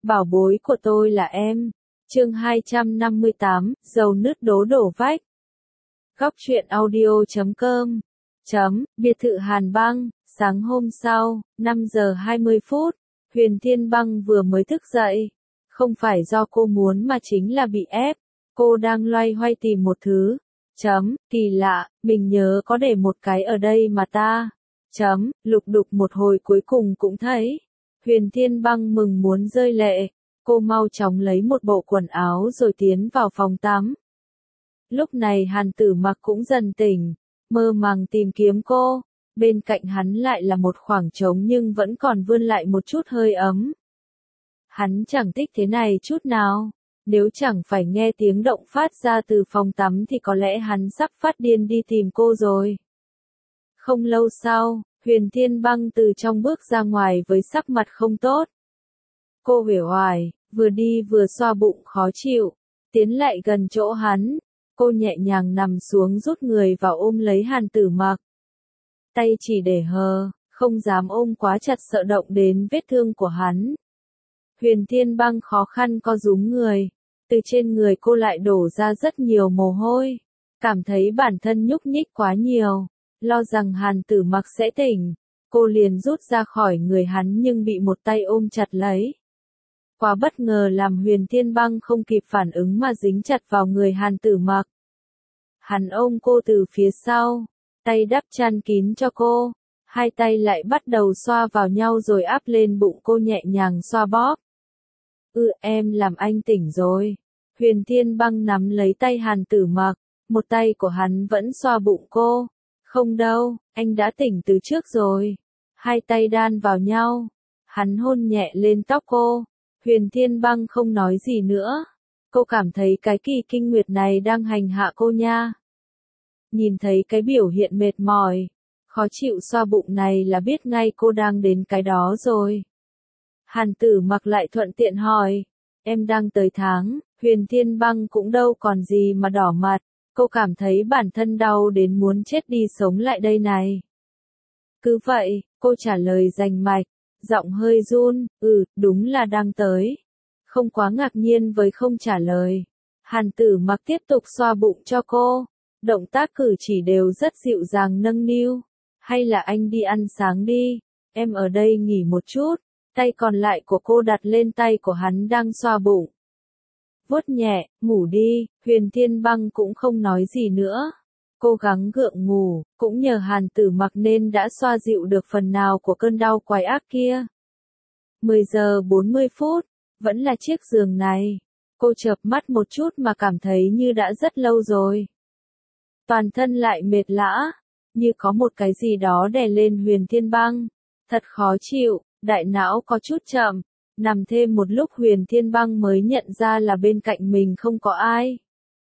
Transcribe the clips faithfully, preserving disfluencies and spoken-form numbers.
bảo bối của tôi là em. Chương hai trăm năm mươi tám, dầu nứt đố đổ vách. Góc truyện audio chấm com chấm, biệt thự Hàn Băng, sáng hôm sau, năm giờ hai mươi phút, Huyền Thiên Băng vừa mới thức dậy. Không phải do cô muốn mà chính là bị ép. Cô đang loay hoay tìm một thứ. Chấm, kỳ lạ, mình nhớ có để một cái ở đây mà ta. Chấm, lục đục một hồi cuối cùng cũng thấy. Huyền Thiên Băng mừng muốn rơi lệ. Cô mau chóng lấy một bộ quần áo rồi tiến vào phòng tắm. Lúc này Hàn Tử Mặc cũng dần tỉnh, mơ màng tìm kiếm cô. Bên cạnh hắn lại là một khoảng trống nhưng vẫn còn vươn lại một chút hơi ấm. Hắn chẳng thích thế này chút nào. Nếu chẳng phải nghe tiếng động phát ra từ phòng tắm thì có lẽ hắn sắp phát điên đi tìm cô rồi. Không lâu sau, Huyền Thiên Băng từ trong bước ra ngoài với sắc mặt không tốt. Cô uể oải, vừa đi vừa xoa bụng khó chịu, tiến lại gần chỗ hắn. Cô nhẹ nhàng nằm xuống rút người vào ôm lấy Hàn Tử Mặc. Tay chỉ để hờ, không dám ôm quá chặt sợ động đến vết thương của hắn. Huyền Thiên Băng khó khăn co rúm người, từ trên người cô lại đổ ra rất nhiều mồ hôi, cảm thấy bản thân nhúc nhích quá nhiều, lo rằng Hàn Tử Mặc sẽ tỉnh, cô liền rút ra khỏi người hắn nhưng bị một tay ôm chặt lấy. Quá bất ngờ làm Huyền Thiên Băng không kịp phản ứng mà dính chặt vào người Hàn Tử Mặc. Hắn ôm cô từ phía sau, tay đắp chăn kín cho cô, hai tay lại bắt đầu xoa vào nhau rồi áp lên bụng cô nhẹ nhàng xoa bóp. Ừ, em làm anh tỉnh rồi. Huyền Thiên Băng nắm lấy tay Hàn Tử Mặc, một tay của hắn vẫn xoa bụng cô. Không đâu, anh đã tỉnh từ trước rồi. Hai tay đan vào nhau, hắn hôn nhẹ lên tóc cô. Huyền Thiên Băng không nói gì nữa. Cô cảm thấy cái kỳ kinh nguyệt này đang hành hạ cô nha. Nhìn thấy cái biểu hiện mệt mỏi, khó chịu xoa bụng này là biết ngay cô đang đến cái đó rồi. Hàn Tử Mặc lại thuận tiện hỏi, em đang tới tháng. Huyền Thiên Băng cũng đâu còn gì mà đỏ mặt, cô cảm thấy bản thân đau đến muốn chết đi sống lại đây này. Cứ vậy, cô trả lời rành mạch, giọng hơi run, ừ, đúng là đang tới. Không quá ngạc nhiên với không trả lời. Hàn Tử Mặc tiếp tục xoa bụng cho cô, động tác cử chỉ đều rất dịu dàng nâng niu. Hay là anh đi ăn sáng đi, em ở đây nghỉ một chút. Tay còn lại của cô đặt lên tay của hắn đang xoa bụng. Vuốt nhẹ, ngủ đi. Huyền Thiên Băng cũng không nói gì nữa. Cố gắng gượng ngủ, cũng nhờ Hàn Tử Mặc nên đã xoa dịu được phần nào của cơn đau quái ác kia. mười giờ bốn mươi phút, vẫn là chiếc giường này. Cô chợp mắt một chút mà cảm thấy như đã rất lâu rồi. Toàn thân lại mệt lã, như có một cái gì đó đè lên Huyền Thiên Băng. Thật khó chịu, đại não có chút chậm. Nằm thêm một lúc Huyền Thiên Băng mới nhận ra là bên cạnh mình không có ai.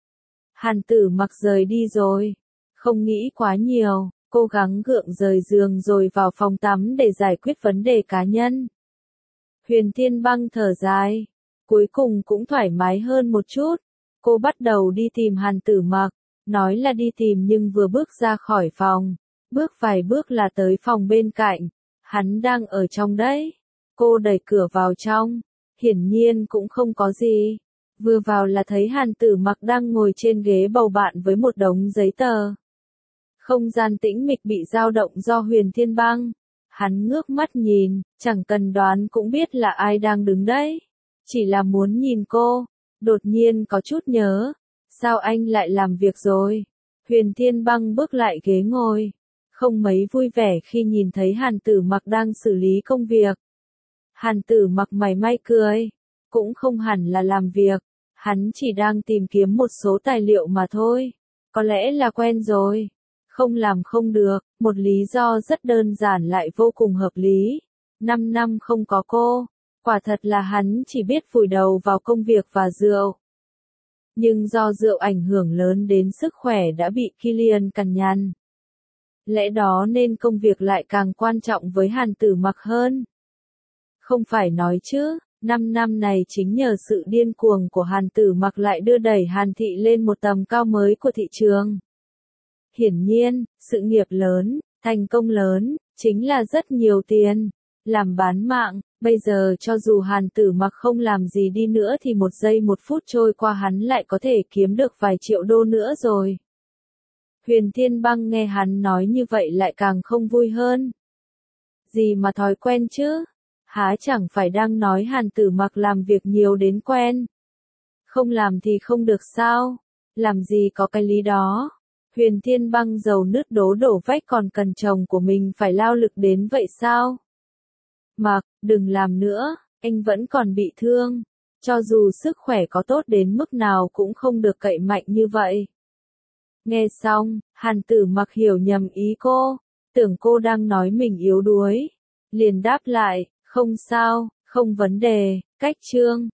Hàn Tử Mặc rời đi rồi. Không nghĩ quá nhiều, cố gắng gượng rời giường rồi vào phòng tắm để giải quyết vấn đề cá nhân. Huyền Thiên Băng thở dài, cuối cùng cũng thoải mái hơn một chút. Cô bắt đầu đi tìm Hàn Tử Mặc, nói là đi tìm nhưng vừa bước ra khỏi phòng, bước vài bước là tới phòng bên cạnh. Hắn đang ở trong đấy. Cô đẩy cửa vào trong, hiển nhiên cũng không có gì. Vừa vào là thấy Hàn Tử Mặc đang ngồi trên ghế bầu bạn với một đống giấy tờ. Không gian tĩnh mịch bị dao động do Huyền Thiên Băng. Hắn ngước mắt nhìn, chẳng cần đoán cũng biết là ai đang đứng đấy. Chỉ là muốn nhìn cô, đột nhiên có chút nhớ. Sao anh lại làm việc rồi? Huyền Thiên Băng bước lại ghế ngồi. Không mấy vui vẻ khi nhìn thấy Hàn Tử Mặc đang xử lý công việc. Hàn Tử Mặc mày may cười, cũng không hẳn là làm việc, hắn chỉ đang tìm kiếm một số tài liệu mà thôi, có lẽ là quen rồi, không làm không được, một lý do rất đơn giản lại vô cùng hợp lý. Năm năm không có cô, quả thật là hắn chỉ biết vùi đầu vào công việc và rượu. Nhưng do rượu ảnh hưởng lớn đến sức khỏe đã bị Killian cằn nhằn. Lẽ đó nên công việc lại càng quan trọng với Hàn Tử Mặc hơn. Không phải nói chứ, năm năm này chính nhờ sự điên cuồng của Hàn Tử Mặc lại đưa đẩy Hàn Thị lên một tầm cao mới của thị trường. Hiển nhiên, sự nghiệp lớn, thành công lớn, chính là rất nhiều tiền. làm bán mạng, bây giờ cho dù Hàn Tử Mặc không làm gì đi nữa thì một giây một phút trôi qua hắn lại có thể kiếm được vài triệu đô nữa rồi. Huyền Thiên Băng nghe hắn nói như vậy lại càng không vui hơn. Gì mà thói quen chứ? Há chẳng phải đang nói Hàn Tử Mặc làm việc nhiều đến quen. Không làm thì không được sao? Làm gì có cái lý đó? Huyền Thiên Băng dầu nứt đố đổ vách còn cần chồng của mình phải lao lực đến vậy sao? Mặc, đừng làm nữa, anh vẫn còn bị thương. Cho dù sức khỏe có tốt đến mức nào cũng không được cậy mạnh như vậy. Nghe xong, Hàn Tử Mặc hiểu nhầm ý cô, tưởng cô đang nói mình yếu đuối. Liền đáp lại, không sao, không vấn đề, cách chương.